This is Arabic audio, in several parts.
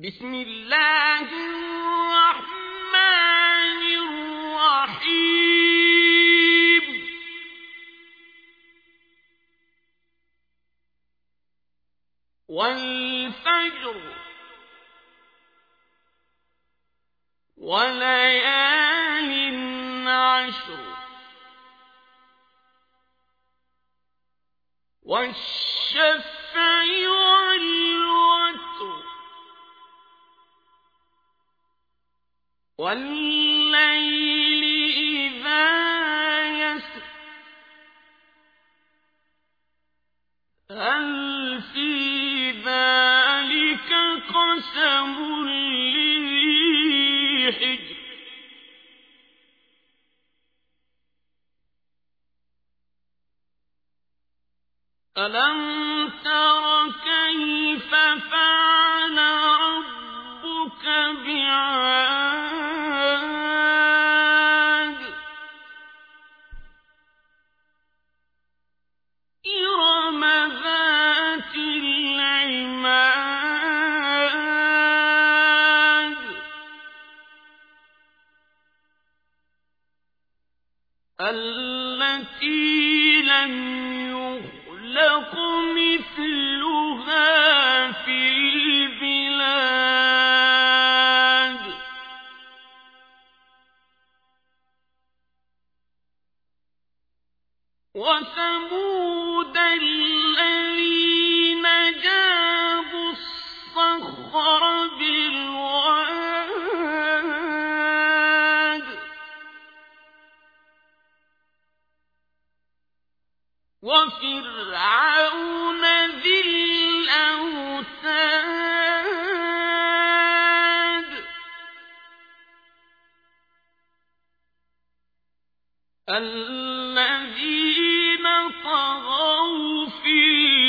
بسم الله الرحمن الرحيم والفجر وليال عشر والشفع والوتر والليل إذا يسر هل في ذلك قسم لذي حجر ألم تر كيف فعل ربك بعاد إرم ذات العماد التي لم يخلق مثلها في البلاد وثمود الذين جابوا الصخر بالواد وفرعون ذي الأوتاد الذين طغوا في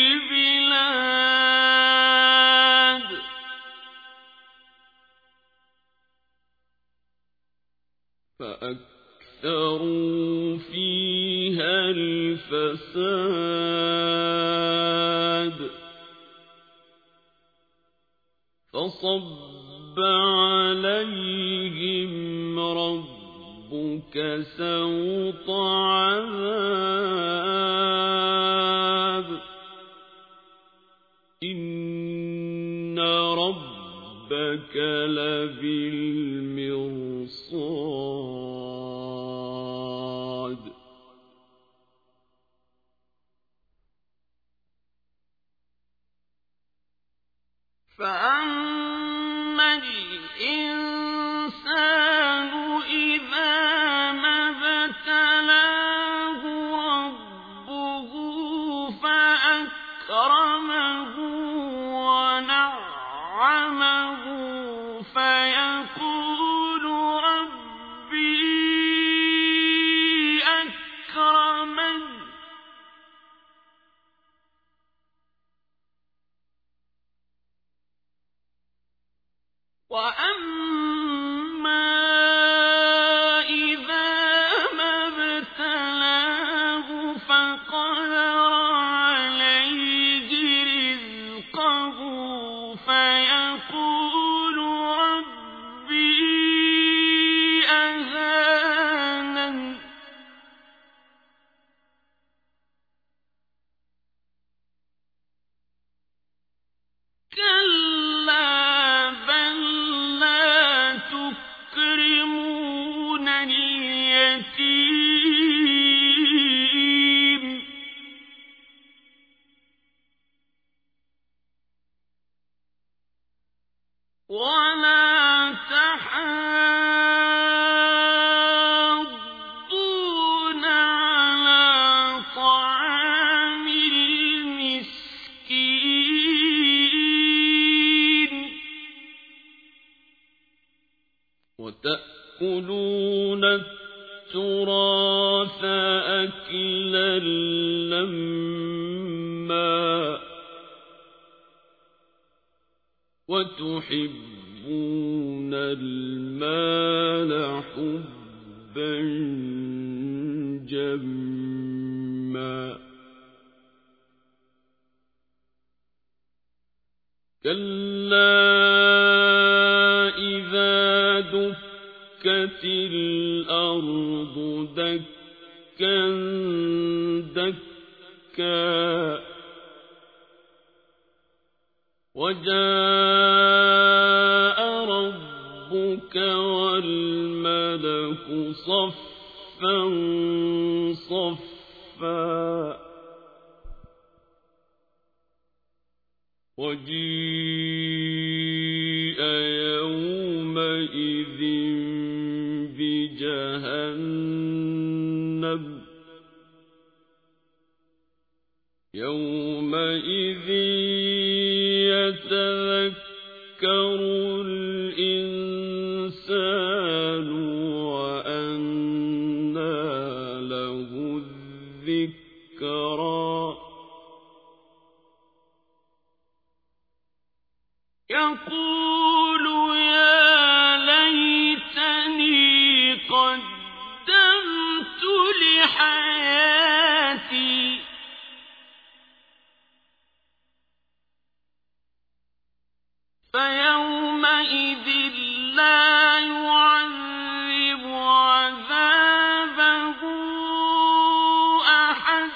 البلاد فأكثروا فيها الفساد فصب عليهم ربك سوط عذاب إن ربك لبالمرصاد فأما الإنسان إذا ما ابتلاه ربه فأكرمه ونعمه فيقول ربي أكرمن وأما إذا ما ابتلاه فقدر عليه رزقه فيقول ربي أهانن كلا بل لا تكرمون اليتيم ولا تحاضون على طعام المسكين وتأكلون التراث أكلا لما وتحبون المال حبا جما كلا وَدُكَّتِ الْأَرْضُ دَكًّا دَكًّا وَجَاءَ رَبُّكَ وَالْمَلَكُ صَفًّا صَفًّا وَجِيءَ يَوْمَئِذٍ بِجَهَنَّمَ يَوْمَئِذٍ يَتَذَكَّرُ الْإِنسَانُ وَأَنَّىٰ لَهُ الذِّكْرَىٰ يَقُولُ يَا لَيْتَنِي قَدَّمْتُ لِحَيَاتِي فَيَوْمَئِذٍ لَّا يُعَذِّبُ عَذَابَهُ أَحَدٌ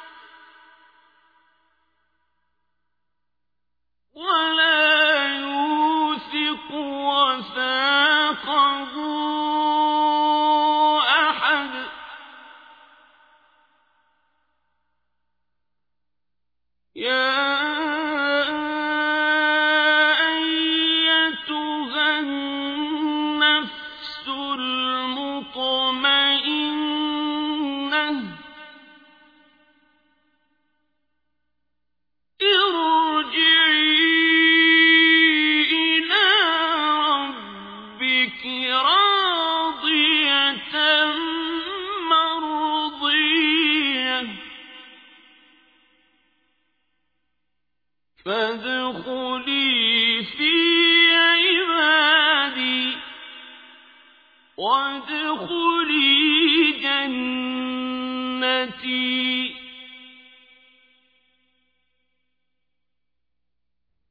وَلَا يُوثِقُ وَثَاقَهُ أَحَدٌ يَا أَيَّتُهَا النَّفْسُ الْمُطْمَئِنَّةُ ارْجِعِي إِلَىٰ رَبِّكِ رَاضِيَةً مَّرْضِيَّةً فَادْخُلِي فِي عِبَادِي وَادْخُلِي جَنَّتِي